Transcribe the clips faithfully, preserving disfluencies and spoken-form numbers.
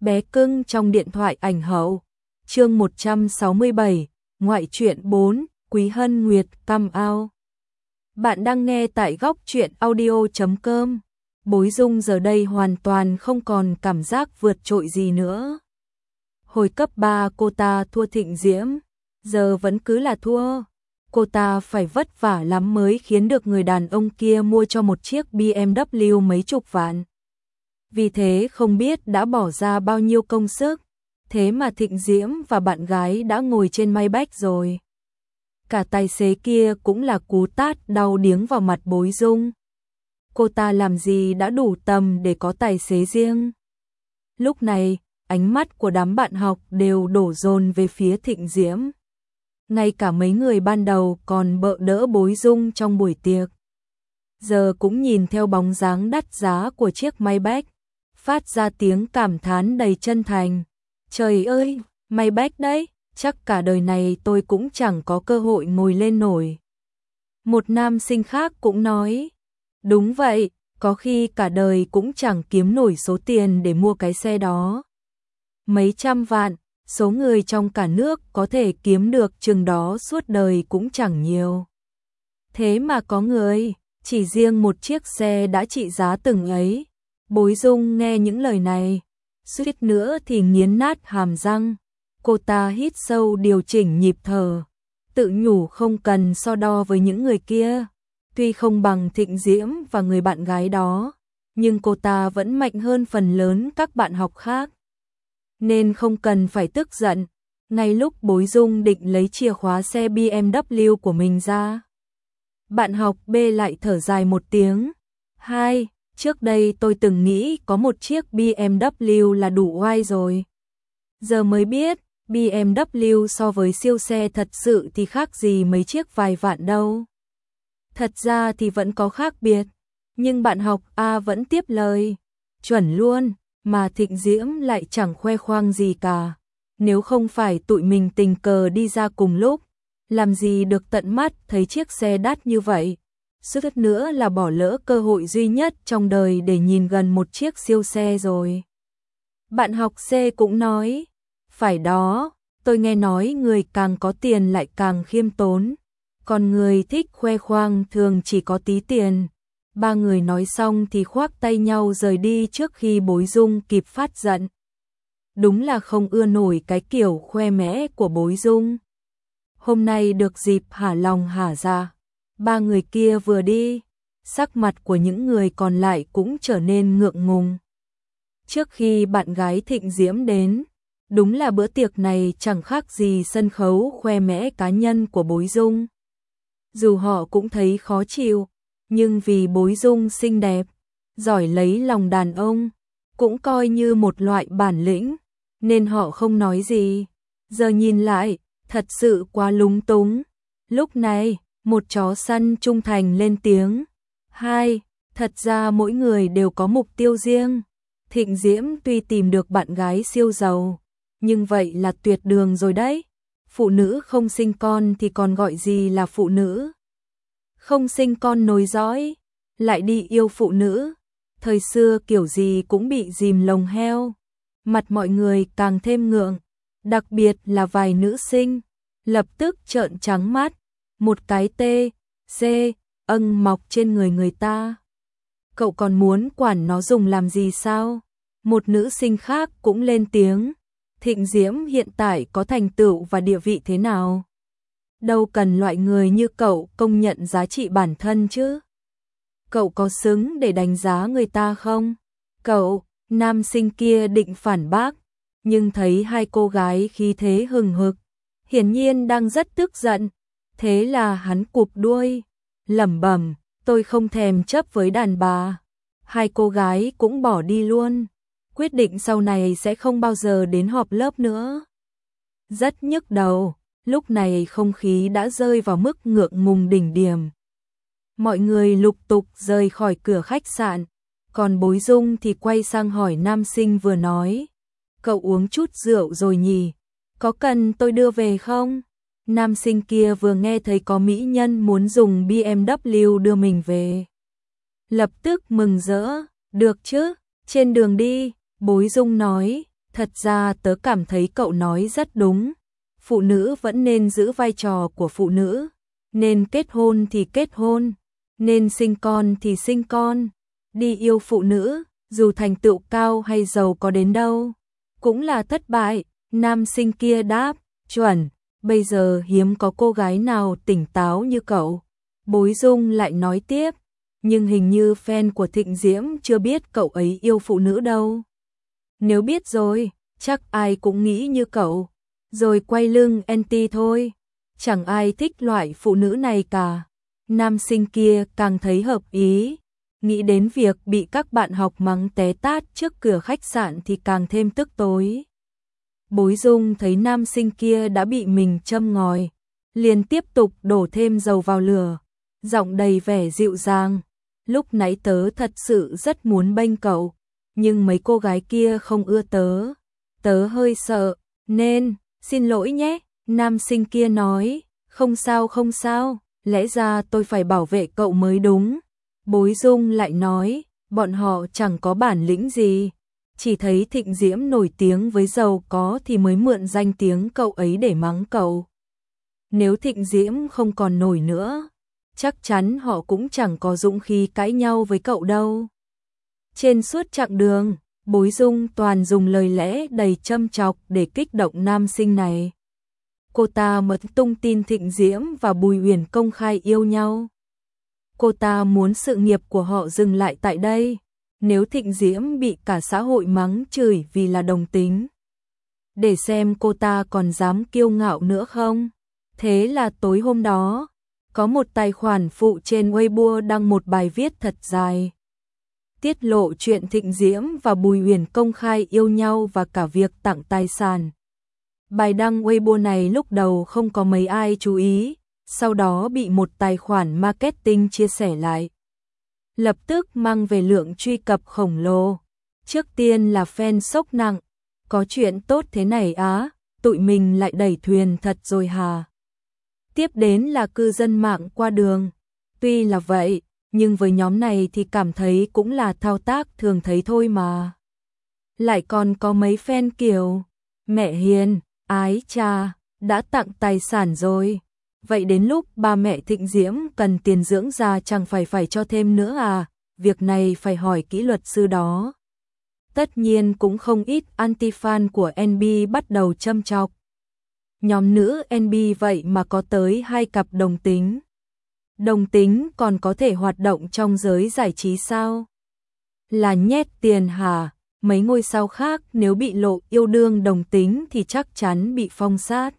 Bé cưng trong điện thoại ảnh hậu. Chương một trăm sáu mươi bảy, ngoại truyện bốn, Quý Hân Nguyệt come out. Bạn đang nghe tại góc truyện audio chấm com. Bối Dung giờ đây hoàn toàn không còn cảm giác vượt trội gì nữa. Hồi cấp ba cô ta thua Thịnh Diễm, giờ vẫn cứ là thua. Cô ta phải vất vả lắm mới khiến được người đàn ông kia mua cho một chiếc bê em vê mấy chục vạn. Vì thế không biết đã bỏ ra bao nhiêu công sức, thế mà Thịnh Diễm và bạn gái đã ngồi trên Maybach rồi. Cả tài xế kia cũng là cú tát đau điếng vào mặt Bối Dung. Cô ta làm gì đã đủ tầm để có tài xế riêng. Lúc này, ánh mắt của đám bạn học đều đổ dồn về phía Thịnh Diễm. Ngay cả mấy người ban đầu còn bợ đỡ Bối Dung trong buổi tiệc, giờ cũng nhìn theo bóng dáng đắt giá của chiếc Maybach, phát ra tiếng cảm thán đầy chân thành. Trời ơi, Maybach đấy, chắc cả đời này tôi cũng chẳng có cơ hội ngồi lên nổi. Một nam sinh khác cũng nói, đúng vậy, có khi cả đời cũng chẳng kiếm nổi số tiền để mua cái xe đó. Mấy trăm vạn, số người trong cả nước có thể kiếm được chừng đó suốt đời cũng chẳng nhiều. Thế mà có người, chỉ riêng một chiếc xe đã trị giá từng ấy. Bối Dung nghe những lời này, suýt nữa thì nghiến nát hàm răng. Cô ta hít sâu điều chỉnh nhịp thở, tự nhủ không cần so đo với những người kia. Tuy không bằng Thịnh Diễm và người bạn gái đó, nhưng cô ta vẫn mạnh hơn phần lớn các bạn học khác. Nên không cần phải tức giận. Ngay lúc Bối Dung định lấy chìa khóa xe bê em vê của mình ra, bạn học B lại thở dài một tiếng. Hai, trước đây tôi từng nghĩ có một chiếc bê em vê là đủ oai rồi. Giờ mới biết, bê em vê so với siêu xe thật sự thì khác gì mấy chiếc vài vạn đâu. Thật ra thì vẫn có khác biệt, nhưng bạn học A vẫn tiếp lời. Chuẩn luôn, mà Thịnh Diễm lại chẳng khoe khoang gì cả. Nếu không phải tụi mình tình cờ đi ra cùng lúc, làm gì được tận mắt thấy chiếc xe đắt như vậy. Suýt nữa là bỏ lỡ cơ hội duy nhất trong đời để nhìn gần một chiếc siêu xe rồi. Bạn học C cũng nói, phải đó, tôi nghe nói người càng có tiền lại càng khiêm tốn, còn người thích khoe khoang thường chỉ có tí tiền. Ba người nói xong thì khoác tay nhau rời đi trước khi Bối Dung kịp phát giận. Đúng là không ưa nổi cái kiểu khoe mẽ của Bối Dung. Hôm nay được dịp hả lòng hả dạ. Ba người kia vừa đi, sắc mặt của những người còn lại cũng trở nên ngượng ngùng. Trước khi bạn gái Thịnh Diễm đến, đúng là bữa tiệc này chẳng khác gì sân khấu khoe mẽ cá nhân của Bối Dung. Dù họ cũng thấy khó chịu, nhưng vì Bối Dung xinh đẹp, giỏi lấy lòng đàn ông, cũng coi như một loại bản lĩnh, nên họ không nói gì. Giờ nhìn lại, thật sự quá lúng túng. Lúc này, một chó săn trung thành lên tiếng. Hai, thật ra mỗi người đều có mục tiêu riêng. Thịnh Diễm tuy tìm được bạn gái siêu giàu, nhưng vậy là tuyệt đường rồi đấy. Phụ nữ không sinh con thì còn gọi gì là phụ nữ. Không sinh con nối dõi, lại đi yêu phụ nữ. Thời xưa kiểu gì cũng bị dìm lồng heo. Mặt mọi người càng thêm ngượng, đặc biệt là vài nữ sinh, lập tức trợn trắng mắt. Một cái tê, xê, âng mọc trên người người ta. Cậu còn muốn quản nó dùng làm gì sao? Một nữ sinh khác cũng lên tiếng. Thịnh Diễm hiện tại có thành tựu và địa vị thế nào? Đâu cần loại người như cậu công nhận giá trị bản thân chứ? Cậu có xứng để đánh giá người ta không? Cậu, nam sinh kia định phản bác, nhưng thấy hai cô gái khí thế hừng hực, hiển nhiên đang rất tức giận. Thế là hắn cụp đuôi, lẩm bẩm, tôi không thèm chấp với đàn bà. Hai cô gái cũng bỏ đi luôn, quyết định sau này sẽ không bao giờ đến họp lớp nữa. Rất nhức đầu, lúc này không khí đã rơi vào mức ngượng ngùng đỉnh điểm. Mọi người lục tục rời khỏi cửa khách sạn, còn Bối Dung thì quay sang hỏi nam sinh vừa nói. Cậu uống chút rượu rồi nhỉ? Có cần tôi đưa về không? Nam sinh kia vừa nghe thấy có mỹ nhân muốn dùng bê em vê đưa mình về, lập tức mừng rỡ, được chứ, trên đường đi, Bối Dung nói, Thật ra tớ cảm thấy cậu nói rất đúng. Phụ nữ vẫn nên giữ vai trò của phụ nữ. Nên kết hôn thì kết hôn. Nên sinh con thì sinh con. Đi yêu phụ nữ, dù thành tựu cao hay giàu có đến đâu, cũng là thất bại. Nam sinh kia đáp, chuẩn, bây giờ hiếm có cô gái nào tỉnh táo như cậu. Bối Dung lại nói tiếp, nhưng hình như fan của Thịnh Diễm chưa biết cậu ấy yêu phụ nữ đâu. Nếu biết rồi, chắc ai cũng nghĩ như cậu, rồi quay lưng anti thôi. Chẳng ai thích loại phụ nữ này cả. Nam sinh kia càng thấy hợp ý, nghĩ đến việc bị các bạn học mắng té tát trước cửa khách sạn thì càng thêm tức tối. Bối Dung thấy nam sinh kia đã bị mình châm ngòi, liền tiếp tục đổ thêm dầu vào lửa, giọng đầy vẻ dịu dàng. Lúc nãy tớ thật sự rất muốn bênh cậu, nhưng mấy cô gái kia không ưa tớ. Tớ hơi sợ, nên, xin lỗi nhé. Nam sinh kia nói, không sao không sao, lẽ ra tôi phải bảo vệ cậu mới đúng. Bối Dung lại nói, bọn họ chẳng có bản lĩnh gì. Chỉ thấy Thịnh Diễm nổi tiếng với giàu có thì mới mượn danh tiếng cậu ấy để mắng cậu. Nếu Thịnh Diễm không còn nổi nữa, chắc chắn họ cũng chẳng có dũng khí cãi nhau với cậu đâu. Trên suốt chặng đường, Bối Dung toàn dùng lời lẽ đầy châm chọc để kích động nam sinh này. Cô ta mật tung tin Thịnh Diễm và Bùi Uyển công khai yêu nhau. Cô ta muốn sự nghiệp của họ dừng lại tại đây. Nếu Thịnh Diễm bị cả xã hội mắng chửi vì là đồng tính, để xem cô ta còn dám kiêu ngạo nữa không. Thế là tối hôm đó, có một tài khoản phụ trên Weibo đăng một bài viết thật dài, tiết lộ chuyện Thịnh Diễm và Bùi Uyển công khai yêu nhau và cả việc tặng tài sản. Bài đăng Weibo này lúc đầu không có mấy ai chú ý, sau đó bị một tài khoản marketing chia sẻ lại, lập tức mang về lượng truy cập khổng lồ. Trước tiên là fan sốc nặng, có chuyện tốt thế này á, tụi mình lại đẩy thuyền thật rồi hà. Tiếp đến là cư dân mạng qua đường. Tuy là vậy, nhưng với nhóm này thì cảm thấy cũng là thao tác thường thấy thôi mà. Lại còn có mấy fan kiểu, mẹ hiền, ái cha, đã tặng tài sản rồi. Vậy đến lúc ba mẹ Thịnh Diễm cần tiền dưỡng già chẳng phải phải cho thêm nữa à, việc này phải hỏi kỹ luật sư đó. Tất nhiên cũng không ít anti-fan của en bê bắt đầu châm chọc. Nhóm nữ en bê vậy mà có tới hai cặp đồng tính. Đồng tính còn có thể hoạt động trong giới giải trí sao? Là nhét tiền hả? Mấy ngôi sao khác nếu bị lộ yêu đương đồng tính thì chắc chắn bị phong sát,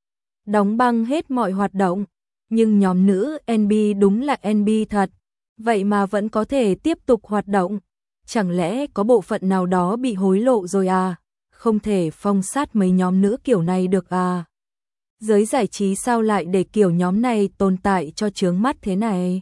đóng băng hết mọi hoạt động. Nhưng nhóm nữ en bê đúng là en bê thật, vậy mà vẫn có thể tiếp tục hoạt động. Chẳng lẽ có bộ phận nào đó bị hối lộ rồi à? Không thể phong sát mấy nhóm nữ kiểu này được à? Giới giải trí sao lại để kiểu nhóm này tồn tại cho chướng mắt thế này?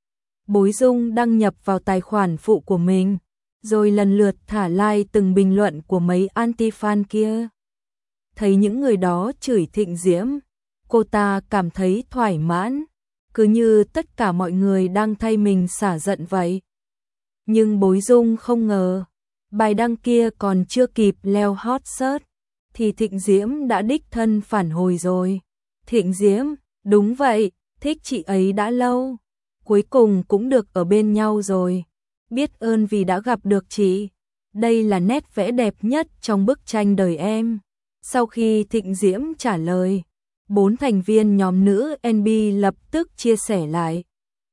Bối Dung đăng nhập vào tài khoản phụ của mình, rồi lần lượt thả like từng bình luận của mấy anti-fan kia. Thấy những người đó chửi Thịnh Diễm, cô ta cảm thấy thoải mãn, cứ như tất cả mọi người đang thay mình xả giận vậy. Nhưng Bối Dung không ngờ, bài đăng kia còn chưa kịp leo hot search, thì Thịnh Diễm đã đích thân phản hồi rồi. Thịnh Diễm, đúng vậy, thích chị ấy đã lâu, cuối cùng cũng được ở bên nhau rồi. Biết ơn vì đã gặp được chị, đây là nét vẽ đẹp nhất trong bức tranh đời em. Sau khi Thịnh Diễm trả lời, bốn thành viên nhóm nữ en bê lập tức chia sẻ lại.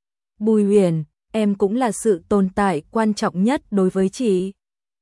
Bùi Uyển, em cũng là sự tồn tại quan trọng nhất đối với chị.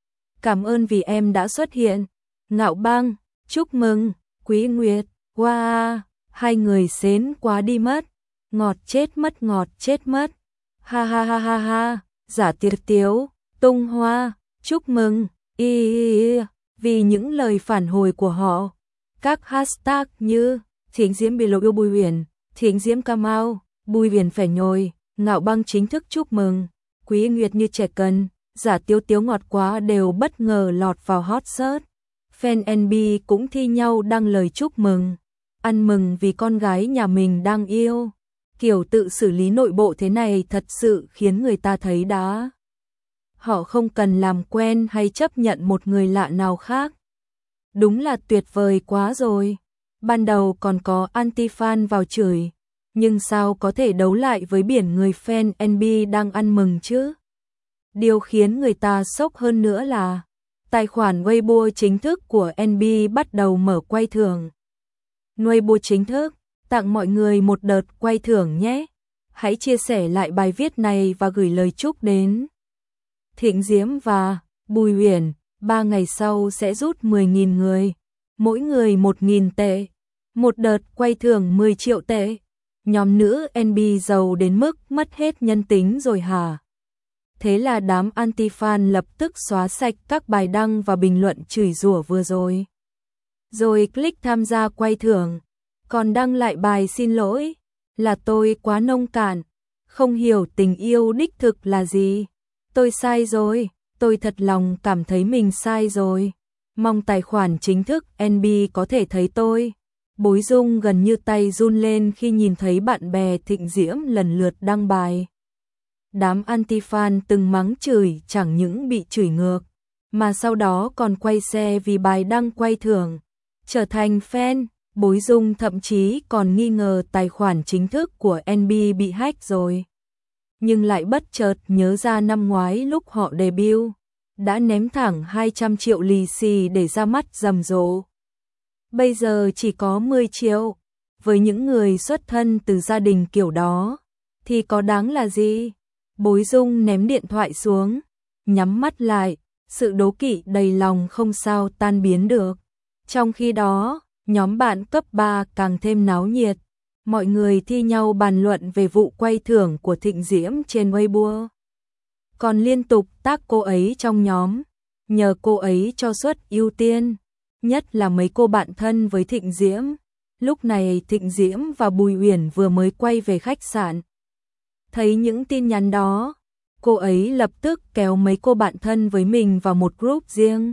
Cảm ơn vì em đã xuất hiện. Ngạo Bang, chúc mừng. Quý Nguyệt, wow, hai người xến quá đi mất. Ngọt chết mất, ngọt chết mất. Ha ha ha ha ha. Giả Tiệt Tiếu, Tung Hoa, chúc mừng. Y, y, y. Vì những lời phản hồi của họ, các hashtag như Thịnh Diễm bị lộ yêu Bùi Uyển, Thịnh Diễm ca mau, Bùi Uyển phải nhồi, Ngạo Bang chính thức chúc mừng, Quý Nguyệt như trẻ cần, Giả Tiếu Tiếu ngọt quá đều bất ngờ lọt vào hot search. Fan en bê cũng thi nhau đăng lời chúc mừng, ăn mừng vì con gái nhà mình đang yêu. Kiểu tự xử lý nội bộ thế này thật sự khiến người ta thấy đã. Họ không cần làm quen hay chấp nhận một người lạ nào khác. Đúng là tuyệt vời quá rồi. Ban đầu còn có anti-fan vào chửi, nhưng sao có thể đấu lại với biển người fan en bê đang ăn mừng chứ? Điều khiến người ta sốc hơn nữa là tài khoản Weibo chính thức của en bê bắt đầu mở quay thưởng. Weibo chính thức, tặng mọi người một đợt quay thưởng nhé. Hãy chia sẻ lại bài viết này và gửi lời chúc đến Thịnh Diễm và Bùi Uyển. Ba ngày sau sẽ rút mười nghìn người, mỗi người một nghìn tệ. Một đợt quay thưởng mười triệu tệ. Nhóm nữ en bê giàu đến mức mất hết nhân tính rồi hả? Thế là đám anti-fan lập tức xóa sạch các bài đăng và bình luận chửi rủa vừa rồi. Rồi click tham gia quay thưởng, còn đăng lại bài xin lỗi, là tôi quá nông cạn, không hiểu tình yêu đích thực là gì. Tôi sai rồi, tôi thật lòng cảm thấy mình sai rồi. Mong tài khoản chính thức en bê có thể thấy tôi. Bối Dung gần như tay run lên khi nhìn thấy bạn bè Thịnh Diễm lần lượt đăng bài. Đám anti-fan từng mắng chửi chẳng những bị chửi ngược, mà sau đó còn quay xe vì bài đăng quay thưởng. Trở thành fan, Bối Dung thậm chí còn nghi ngờ tài khoản chính thức của en bê bị hack rồi. Nhưng lại bất chợt nhớ ra năm ngoái lúc họ debut, đã ném thẳng hai trăm triệu lì xì để ra mắt rầm rộ. Bây giờ chỉ có mười triệu, với những người xuất thân từ gia đình kiểu đó, thì có đáng là gì? Bối Dung ném điện thoại xuống, nhắm mắt lại, sự đố kỵ đầy lòng không sao tan biến được. Trong khi đó, nhóm bạn cấp ba càng thêm náo nhiệt, mọi người thi nhau bàn luận về vụ quay thưởng của Thịnh Diễm trên Weibo. Còn liên tục tag cô ấy trong nhóm, nhờ cô ấy cho suất ưu tiên, nhất là mấy cô bạn thân với Thịnh Diễm. Lúc này Thịnh Diễm và Bùi Uyển vừa mới quay về khách sạn. Thấy những tin nhắn đó, cô ấy lập tức kéo mấy cô bạn thân với mình vào một group riêng,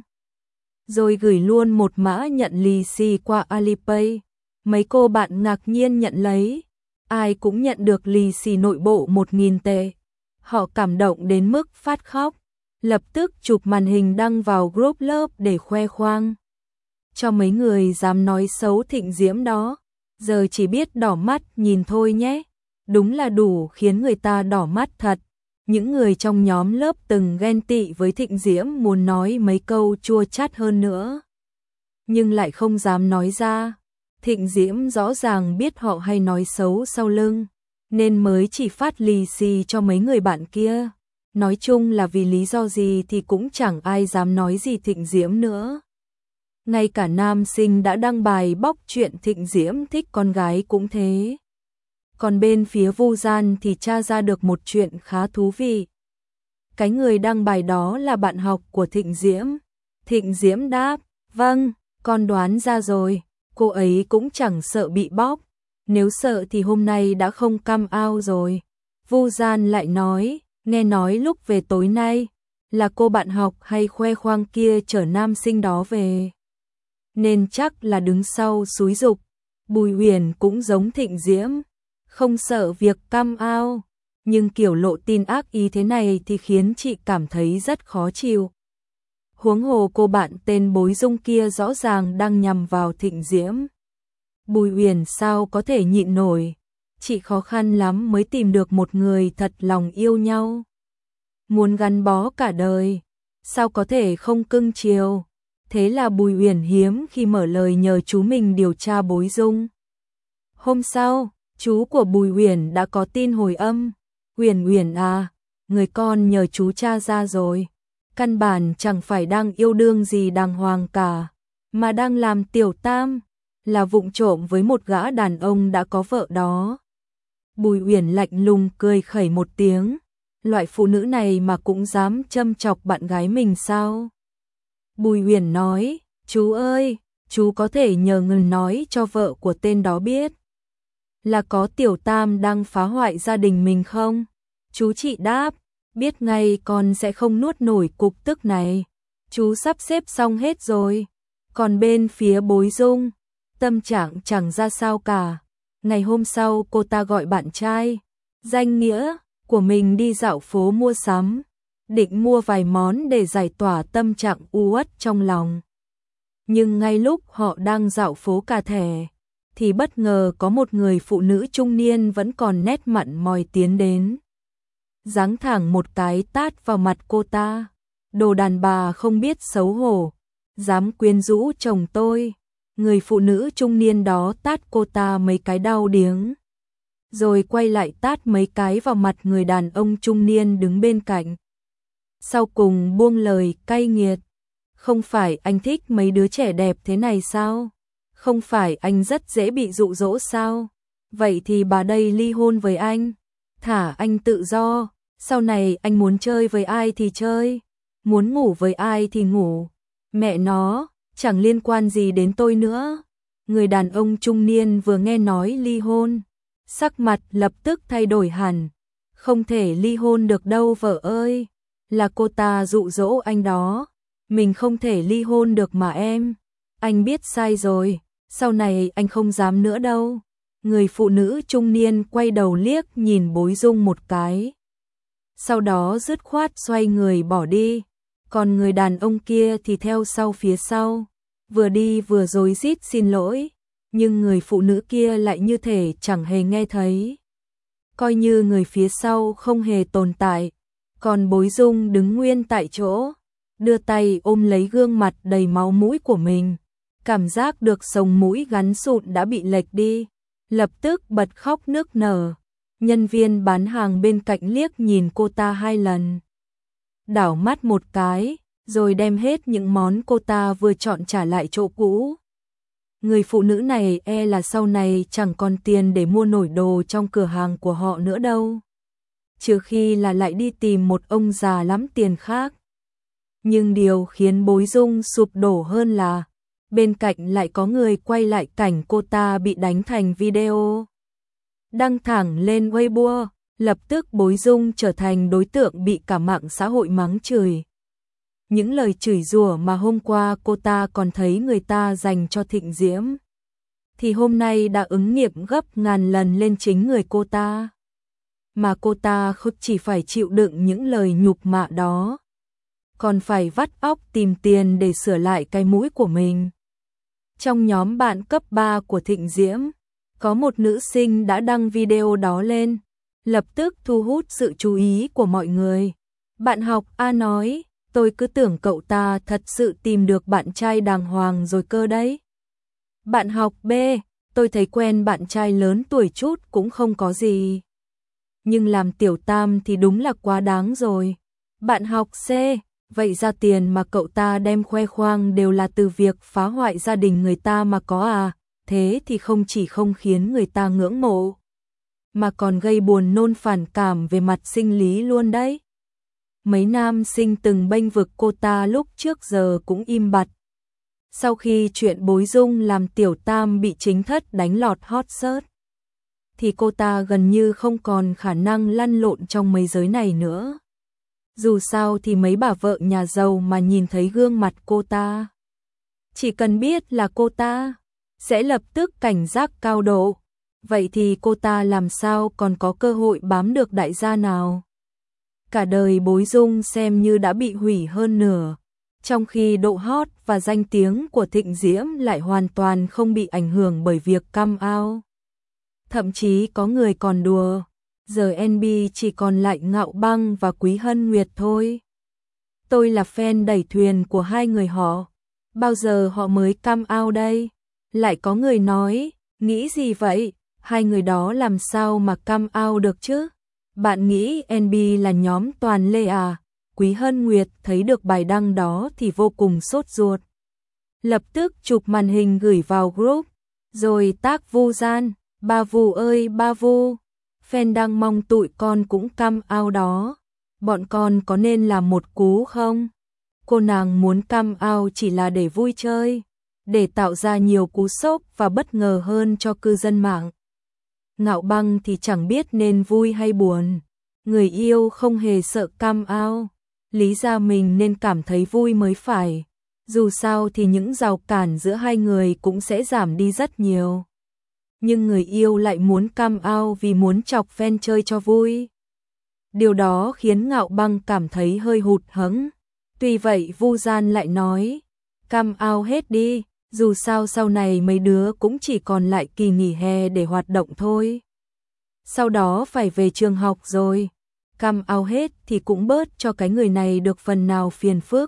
rồi gửi luôn một mã nhận lì xì qua Alipay. Mấy cô bạn ngạc nhiên nhận lấy, ai cũng nhận được lì xì nội bộ một nghìn tệ. Họ cảm động đến mức phát khóc, lập tức chụp màn hình đăng vào group lớp để khoe khoang. Cho mấy người dám nói xấu Thịnh Diễm đó, giờ chỉ biết đỏ mắt nhìn thôi nhé. Đúng là đủ khiến người ta đỏ mắt thật. Những người trong nhóm lớp từng ghen tị với Thịnh Diễm muốn nói mấy câu chua chát hơn nữa, nhưng lại không dám nói ra. Thịnh Diễm rõ ràng biết họ hay nói xấu sau lưng, nên mới chỉ phát lì xì cho mấy người bạn kia. Nói chung là vì lý do gì thì cũng chẳng ai dám nói gì Thịnh Diễm nữa. Ngay cả nam sinh đã đăng bài bóc chuyện Thịnh Diễm thích con gái cũng thế. Còn bên phía Vu Gian thì tra ra được một chuyện khá thú vị. Cái người đăng bài đó là bạn học của Thịnh Diễm. Thịnh Diễm đáp, vâng, con đoán ra rồi. Cô ấy cũng chẳng sợ bị bóc. Nếu sợ thì hôm nay đã không come out rồi. Vu Gian lại nói, nghe nói lúc về tối nay, là cô bạn học hay khoe khoang kia chở nam sinh đó về, nên chắc là đứng sau xúi giục. Bùi Uyển cũng giống Thịnh Diễm, không sợ việc come out, nhưng kiểu lộ tin ác ý thế này thì khiến chị cảm thấy rất khó chịu. Huống hồ cô bạn tên Bối Dung kia rõ ràng đang nhằm vào Thịnh Diễm. Bùi Uyển sao có thể nhịn nổi, chị khó khăn lắm mới tìm được một người thật lòng yêu nhau, muốn gắn bó cả đời, sao có thể không cưng chiều. Thế là Bùi Uyển hiếm khi mở lời nhờ chú mình điều tra Bối Dung. Hôm sau, chú của Bùi Uyển đã có tin hồi âm. Uyển Uyển à, người con nhờ chú tra ra rồi. Căn bản chẳng phải đang yêu đương gì đàng hoàng cả, mà đang làm tiểu tam, là vụng trộm với một gã đàn ông đã có vợ đó. Bùi Uyển lạnh lùng cười khẩy một tiếng, loại phụ nữ này mà cũng dám châm chọc bạn gái mình sao? Bùi Uyển nói, chú ơi, chú có thể nhờ người nói cho vợ của tên đó biết là có tiểu tam đang phá hoại gia đình mình không? Chú chị đáp, biết ngay con sẽ không nuốt nổi cục tức này. Chú sắp xếp xong hết rồi. Còn bên phía Bối Dung, tâm trạng chẳng ra sao cả. Ngày hôm sau cô ta gọi bạn trai, danh nghĩa của mình đi dạo phố mua sắm, định mua vài món để giải tỏa tâm trạng u uất trong lòng. Nhưng ngay lúc họ đang dạo phố cà thẻ, thì bất ngờ có một người phụ nữ trung niên vẫn còn nét mặn mòi tiến đến. Giáng thẳng một cái tát vào mặt cô ta. Đồ đàn bà không biết xấu hổ, dám quyến rũ chồng tôi. Người phụ nữ trung niên đó tát cô ta mấy cái đau điếng, rồi quay lại tát mấy cái vào mặt người đàn ông trung niên đứng bên cạnh. Sau cùng buông lời cay nghiệt. Không phải anh thích mấy đứa trẻ đẹp thế này sao? Không phải anh rất dễ bị dụ dỗ sao? Vậy thì bà đây ly hôn với anh. Thả anh tự do. Sau này anh muốn chơi với ai thì chơi. Muốn ngủ với ai thì ngủ. Mẹ nó, chẳng liên quan gì đến tôi nữa. Người đàn ông trung niên vừa nghe nói ly hôn, sắc mặt lập tức thay đổi hẳn. Không thể ly hôn được đâu vợ ơi. Là cô ta dụ dỗ anh đó. Mình không thể ly hôn được mà em. Anh biết sai rồi. Sau này anh không dám nữa đâu. Người phụ nữ trung niên quay đầu liếc nhìn Bối Dung một cái. Sau đó dứt khoát xoay người bỏ đi. Còn người đàn ông kia thì theo sau phía sau. Vừa đi vừa rối rít xin lỗi. Nhưng người phụ nữ kia lại như thể chẳng hề nghe thấy. Coi như người phía sau không hề tồn tại. Còn Bối Dung đứng nguyên tại chỗ, đưa tay ôm lấy gương mặt đầy máu mũi của mình. Cảm giác được sống mũi gắn sụn đã bị lệch đi. Lập tức bật khóc nức nở. Nhân viên bán hàng bên cạnh liếc nhìn cô ta hai lần. Đảo mắt một cái, rồi đem hết những món cô ta vừa chọn trả lại chỗ cũ. Người phụ nữ này e là sau này chẳng còn tiền để mua nổi đồ trong cửa hàng của họ nữa đâu. Trừ khi là lại đi tìm một ông già lắm tiền khác. Nhưng điều khiến Bối Dung sụp đổ hơn là bên cạnh lại có người quay lại cảnh cô ta bị đánh thành video. Đăng thẳng lên Weibo, lập tức Bối Dung trở thành đối tượng bị cả mạng xã hội mắng chửi. Những lời chửi rủa mà hôm qua cô ta còn thấy người ta dành cho Thịnh Diễm, thì hôm nay đã ứng nghiệm gấp ngàn lần lên chính người cô ta. Mà cô ta không chỉ phải chịu đựng những lời nhục mạ đó, còn phải vắt óc tìm tiền để sửa lại cái mũi của mình. Trong nhóm bạn cấp ba của Thịnh Diễm, có một nữ sinh đã đăng video đó lên, lập tức thu hút sự chú ý của mọi người. Bạn học A nói, tôi cứ tưởng cậu ta thật sự tìm được bạn trai đàng hoàng rồi cơ đấy. Bạn học B, tôi thấy quen bạn trai lớn tuổi chút cũng không có gì. Nhưng làm tiểu tam thì đúng là quá đáng rồi. Bạn học C, vậy ra tiền mà cậu ta đem khoe khoang đều là từ việc phá hoại gia đình người ta mà có à, thế thì không chỉ không khiến người ta ngưỡng mộ, mà còn gây buồn nôn phản cảm về mặt sinh lý luôn đấy. Mấy nam sinh từng bênh vực cô ta lúc trước giờ cũng im bặt. Sau khi chuyện Bối Dung làm tiểu tam bị chính thất đánh lọt hot search, thì cô ta gần như không còn khả năng lăn lộn trong mấy giới này nữa. Dù sao thì mấy bà vợ nhà giàu mà nhìn thấy gương mặt cô ta, chỉ cần biết là cô ta, sẽ lập tức cảnh giác cao độ. Vậy thì cô ta làm sao còn có cơ hội bám được đại gia nào? Cả đời Bối Dung xem như đã bị hủy hơn nửa, trong khi độ hot và danh tiếng của Thịnh Diễm lại hoàn toàn không bị ảnh hưởng bởi việc come out. Thậm chí có người còn đùa, giờ en bê chỉ còn lại Ngạo Băng và Quý Hân Nguyệt thôi. Tôi là fan đẩy thuyền của hai người họ, bao giờ họ mới come out đây? Lại có người nói, nghĩ gì vậy? Hai người đó làm sao mà come out được chứ? Bạn nghĩ en bê là nhóm toàn lê à? Quý Hân Nguyệt thấy được bài đăng đó thì vô cùng sốt ruột. Lập tức chụp màn hình gửi vào group, rồi tag Vu Gian, ba Vu ơi ba Vu, fan đang mong tụi con cũng come out đó. Bọn con có nên làm một cú không? Cô nàng muốn come out chỉ là để vui chơi, để tạo ra nhiều cú sốc và bất ngờ hơn cho cư dân mạng. Ngạo Băng thì chẳng biết nên vui hay buồn. Người yêu không hề sợ come out, lý ra mình nên cảm thấy vui mới phải. Dù sao thì những rào cản giữa hai người cũng sẽ giảm đi rất nhiều. Nhưng người yêu lại muốn come out vì muốn chọc fan chơi cho vui. Điều đó khiến Ngạo Băng cảm thấy hơi hụt hẫng. Tuy vậy Vu Gian lại nói, Come out hết đi, dù sao sau này mấy đứa cũng chỉ còn lại kỳ nghỉ hè để hoạt động thôi. Sau đó phải về trường học rồi. Come out hết thì cũng bớt cho cái người này được phần nào phiền phức.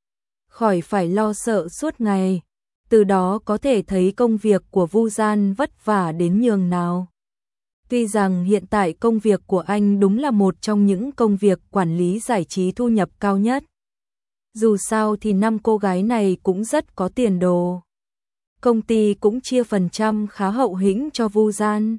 Khỏi phải lo sợ suốt ngày. Từ đó có thể thấy công việc của Vu Gian vất vả đến nhường nào. Tuy rằng hiện tại công việc của anh đúng là một trong những công việc quản lý giải trí thu nhập cao nhất. Dù sao thì năm cô gái này cũng rất có tiền đồ. Công ty cũng chia phần trăm khá hậu hĩnh cho Vu Gian.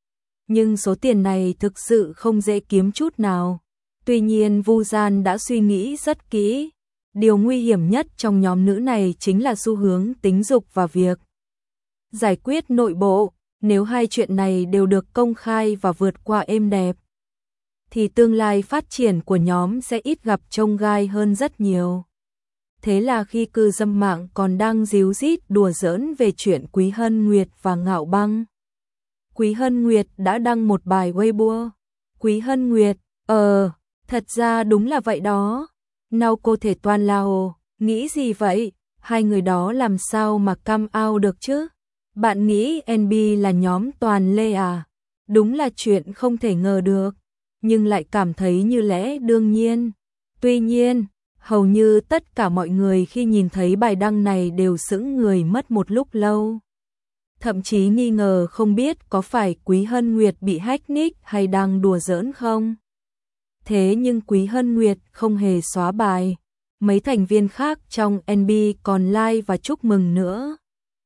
Nhưng số tiền này thực sự không dễ kiếm chút nào. Tuy nhiên Vu Gian đã suy nghĩ rất kỹ. Điều nguy hiểm nhất trong nhóm nữ này chính là xu hướng tính dục và việc giải quyết nội bộ. Nếu hai chuyện này đều được công khai và vượt qua êm đẹp, thì tương lai phát triển của nhóm sẽ ít gặp chông gai hơn rất nhiều. Thế là khi cư dân mạng còn đang díu dít đùa giỡn về chuyện Quý Hân Nguyệt và Ngạo Băng, Quý Hân Nguyệt đã đăng một bài Weibo. Quý Hân Nguyệt, ờ, thật ra đúng là vậy đó. Nào cô thể toàn lao, nghĩ gì vậy? Hai người đó làm sao mà come out được chứ? Bạn nghĩ en bê là nhóm toàn lê à? Đúng là chuyện không thể ngờ được, nhưng lại cảm thấy như lẽ đương nhiên. Tuy nhiên, hầu như tất cả mọi người khi nhìn thấy bài đăng này đều sững người mất một lúc lâu. Thậm chí nghi ngờ không biết có phải Quý Hân Nguyệt bị hack nick hay đang đùa giỡn không. Thế nhưng Quý Hân Nguyệt không hề xóa bài. Mấy thành viên khác trong en bê còn like và chúc mừng nữa.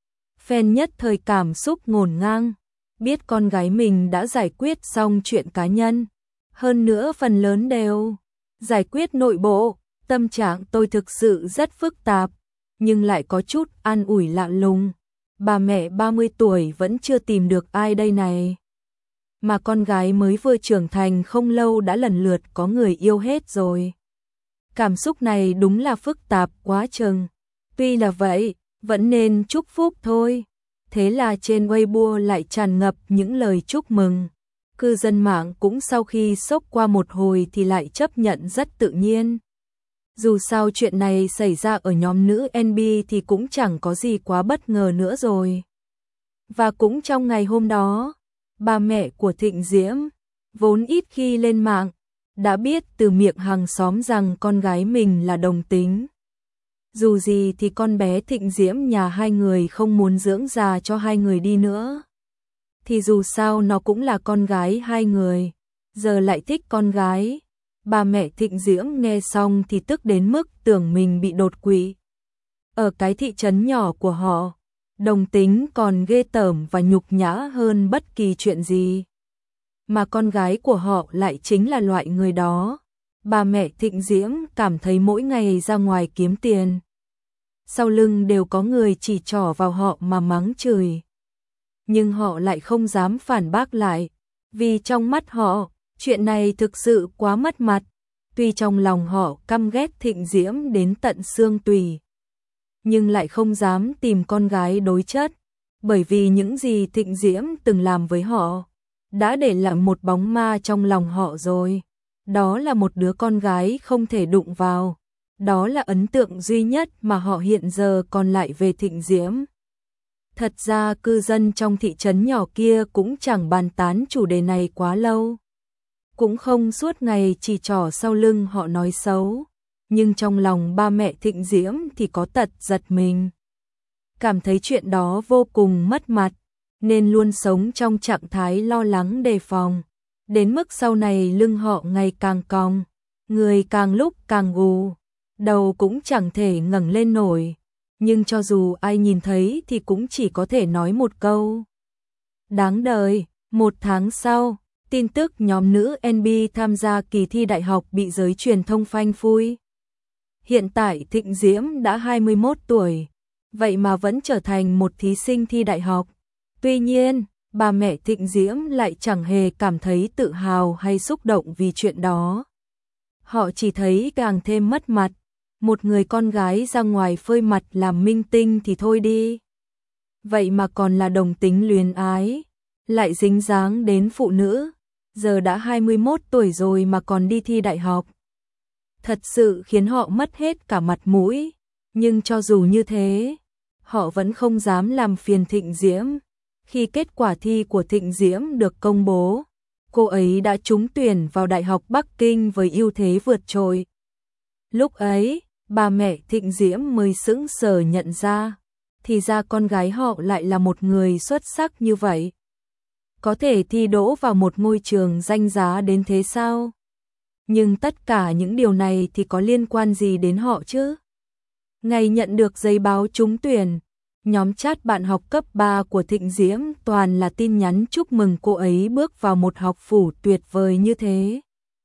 Fan nhất thời cảm xúc ngổn ngang, biết con gái mình đã giải quyết xong chuyện cá nhân. Hơn nữa phần lớn đều giải quyết nội bộ. Tâm trạng tôi thực sự rất phức tạp, nhưng lại có chút an ủi lạ lùng. Bà mẹ ba mươi tuổi vẫn chưa tìm được ai đây này. Mà con gái mới vừa trưởng thành không lâu đã lần lượt có người yêu hết rồi. Cảm xúc này đúng là phức tạp quá chừng. Tuy là vậy, vẫn nên chúc phúc thôi. Thế là trên Weibo lại tràn ngập những lời chúc mừng. Cư dân mạng cũng sau khi sốc qua một hồi thì lại chấp nhận rất tự nhiên. Dù sao chuyện này xảy ra ở nhóm nữ en bê thì cũng chẳng có gì quá bất ngờ nữa rồi. Và cũng trong ngày hôm đó, bà mẹ của Thịnh Diễm, vốn ít khi lên mạng, đã biết từ miệng hàng xóm rằng con gái mình là đồng tính. Dù gì thì con bé Thịnh Diễm nhà hai người không muốn dưỡng già cho hai người đi nữa. Thì dù sao nó cũng là con gái hai người, giờ lại thích con gái. Bà mẹ Thịnh Diễm nghe xong thì tức đến mức tưởng mình bị đột quỵ. Ở cái thị trấn nhỏ của họ, đồng tính còn ghê tởm và nhục nhã hơn bất kỳ chuyện gì. Mà con gái của họ lại chính là loại người đó. Bà mẹ Thịnh Diễm cảm thấy mỗi ngày ra ngoài kiếm tiền, sau lưng đều có người chỉ trỏ vào họ mà mắng chửi. Nhưng họ lại không dám phản bác lại, vì trong mắt họ, chuyện này thực sự quá mất mặt. Tuy trong lòng họ căm ghét Thịnh Diễm đến tận xương tủy, nhưng lại không dám tìm con gái đối chất, bởi vì những gì Thịnh Diễm từng làm với họ đã để lại một bóng ma trong lòng họ rồi. Đó là một đứa con gái không thể đụng vào. Đó là ấn tượng duy nhất mà họ hiện giờ còn lại về Thịnh Diễm. Thật ra cư dân trong thị trấn nhỏ kia cũng chẳng bàn tán chủ đề này quá lâu. Cũng không suốt ngày chỉ trỏ sau lưng họ nói xấu. Nhưng trong lòng ba mẹ Thịnh Diễm thì có tật giật mình. Cảm thấy chuyện đó vô cùng mất mặt, nên luôn sống trong trạng thái lo lắng đề phòng. Đến mức sau này lưng họ ngày càng cong, người càng lúc càng gù, đầu cũng chẳng thể ngẩng lên nổi. Nhưng cho dù ai nhìn thấy thì cũng chỉ có thể nói một câu: đáng đời. Một tháng sau, tin tức nhóm nữ en bê tham gia kỳ thi đại học bị giới truyền thông phanh phui. Hiện tại Thịnh Diễm đã hai mươi mốt tuổi, vậy mà vẫn trở thành một thí sinh thi đại học. Tuy nhiên, bà mẹ Thịnh Diễm lại chẳng hề cảm thấy tự hào hay xúc động vì chuyện đó. Họ chỉ thấy càng thêm mất mặt. Một người con gái ra ngoài phơi mặt làm minh tinh thì thôi đi, vậy mà còn là đồng tính luyến ái, lại dính dáng đến phụ nữ, giờ đã hai mươi mốt tuổi rồi mà còn đi thi đại học. Thật sự khiến họ mất hết cả mặt mũi. Nhưng cho dù như thế, họ vẫn không dám làm phiền Thịnh Diễm. Khi kết quả thi của Thịnh Diễm được công bố, cô ấy đã trúng tuyển vào Đại học Bắc Kinh với ưu thế vượt trội. Lúc ấy, bà mẹ Thịnh Diễm mới sững sờ nhận ra, thì ra con gái họ lại là một người xuất sắc như vậy. Có thể thi đỗ vào một ngôi trường danh giá đến thế sao? Nhưng tất cả những điều này thì có liên quan gì đến họ chứ? Ngày nhận được giấy báo trúng tuyển, nhóm chat bạn học cấp ba của Thịnh Diễm toàn là tin nhắn chúc mừng cô ấy bước vào một học phủ tuyệt vời như thế.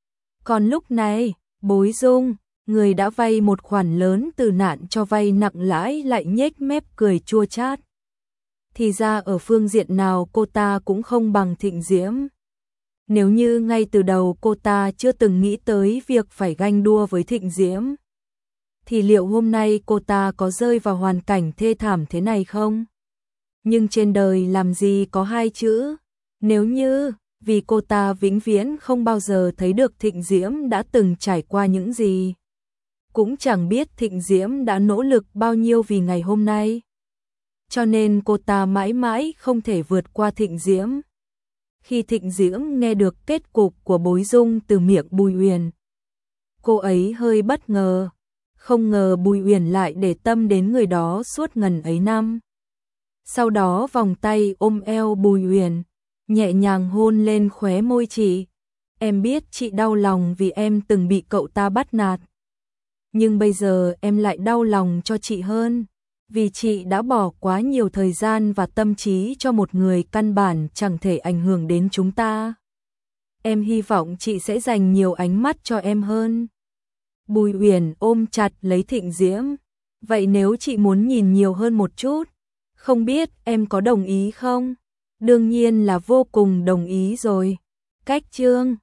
Còn lúc này, Bối Dung, người đã vay một khoản lớn từ nạn cho vay nặng lãi lại nhếch mép cười chua chát. Thì ra ở phương diện nào cô ta cũng không bằng Thịnh Diễm. Nếu như ngay từ đầu cô ta chưa từng nghĩ tới việc phải ganh đua với Thịnh Diễm, thì liệu hôm nay cô ta có rơi vào hoàn cảnh thê thảm thế này không? Nhưng trên đời làm gì có hai chữ, nếu như, vì cô ta vĩnh viễn không bao giờ thấy được Thịnh Diễm đã từng trải qua những gì. Cũng chẳng biết Thịnh Diễm đã nỗ lực bao nhiêu vì ngày hôm nay. Cho nên cô ta mãi mãi không thể vượt qua Thịnh Diễm. Khi Thịnh Diễm nghe được kết cục của Bối Dung từ miệng Bùi Uyển, cô ấy hơi bất ngờ. Không ngờ Bùi Uyển lại để tâm đến người đó suốt ngần ấy năm. Sau đó vòng tay ôm eo Bùi Uyển, nhẹ nhàng hôn lên khóe môi chị. Em biết chị đau lòng vì em từng bị cậu ta bắt nạt. Nhưng bây giờ em lại đau lòng cho chị hơn, vì chị đã bỏ quá nhiều thời gian và tâm trí cho một người căn bản chẳng thể ảnh hưởng đến chúng ta. Em hy vọng chị sẽ dành nhiều ánh mắt cho em hơn. Bùi Uyển ôm chặt lấy Thịnh Diễm. Vậy nếu chị muốn nhìn nhiều hơn một chút, không biết em có đồng ý không? Đương nhiên là vô cùng đồng ý rồi. Cách chương